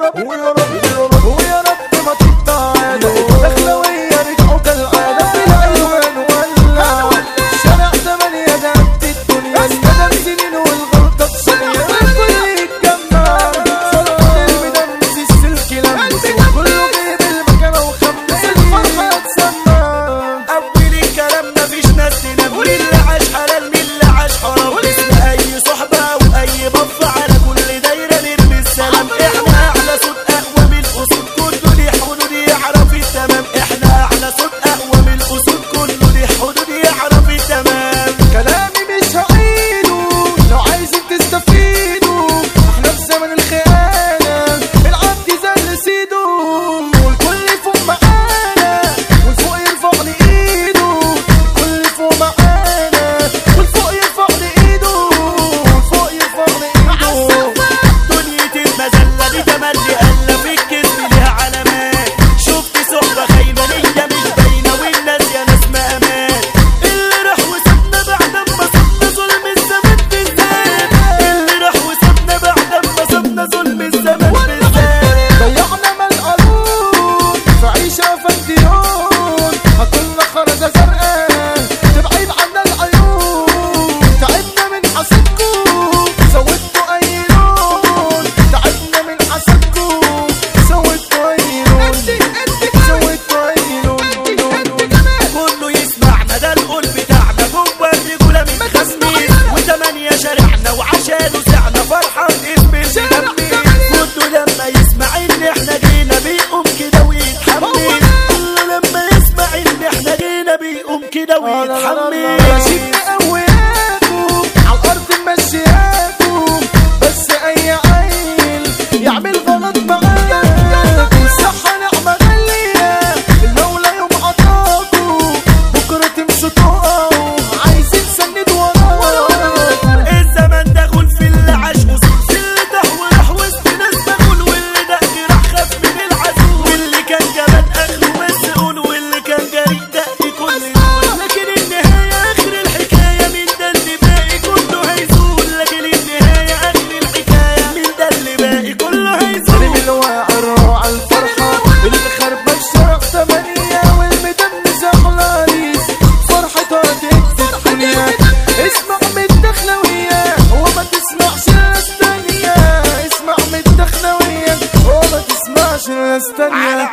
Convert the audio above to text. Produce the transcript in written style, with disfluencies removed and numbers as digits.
رب ويا رب ويا رب ما تقطع دخلوية رجعوا كالعادة في العنوان ولع شارع 8 ده قد الدنيا ندم سنين والغلطة بثانية الكل يتجمع صلاة المدمس السلك لمس وكله جايب المكانة وخمس الفرحة تسمع أول الكلام مفيش ناس تنام واللي عاش حلال من اللي عاش حرام اسم أي صحبة وأي بف على كل دايرة نرمي السلام احنا أعلى صوت أقوى من الأسود كله ليه حدود يعرف التمام احنا أعلى صوت أقوى من الأسود كله ليه حدود يعرف التمام كلامي مش هعيده لو عايزين تستفيدوا احنا في زمن الخيانة العبد زل سيده والكل فوق معانا والفوق يرفع لي ايده الكل فوق معانا والفوق يرفع لي ايده والفوق يرفع لي ايده دنيا المذلة دي تملي قلة في الكذب ليها علامات شفت صحبة خاينة نية مش باينة والناس يا ناس ما أمان اللي راح وسابنا بعد ما صبنا ظلم الزمان بالذات اللي راح وسابنا بعد ما صبنا ظلم الزمان بالذات ضيعنا مال قارون في عيشة فانتيون هتقولنا خرزة زرقاء تبعيد عنا العيون تعبنا من حسدكم سويتوا أي لون تعبنا من حسدكم سويتوا أي لون سويتوا أي لون كله يسمعنا ده القول بتاعنا جوه الرجولة من خميس وتمانية شارعنا وعشانه سعنا فرحان اسم الدمي كله لما يسمع ان احنا جينا بيقوم كده ويتحمس كله لما يسمع ان احنا جينا بيقوم كده ويتحمس رشيد قوياكم عالأرض ممشياكم بس أي عيل يعمل غلط معاكم الصحة نعمة غالية اللولة يوم عطاكم بكرة تمشوا تقعوا عايزين سند وراك الزمن ده غول في اللي عاش وصول في اللي ده وراح وسط ناس بقول واللي ده راح خاف من العزول واللي كان جبان اخره مسؤول واللي كان جريء ده كل دول لكن النهاية اخر الحكاية من ده اللي باقي كله هيزول لكن النهاية اخر الحكاية من ده اللي باقي كله هيزول سلم الواعر على الفرحة اللي خربان شارع 8 والمدمس أحلى ريس فرحتها تكسر الدنيا اسمع من الدخلوية وما تسمعش ناس تانية اسمع من الدخلوية وما تسمعش ناس تانية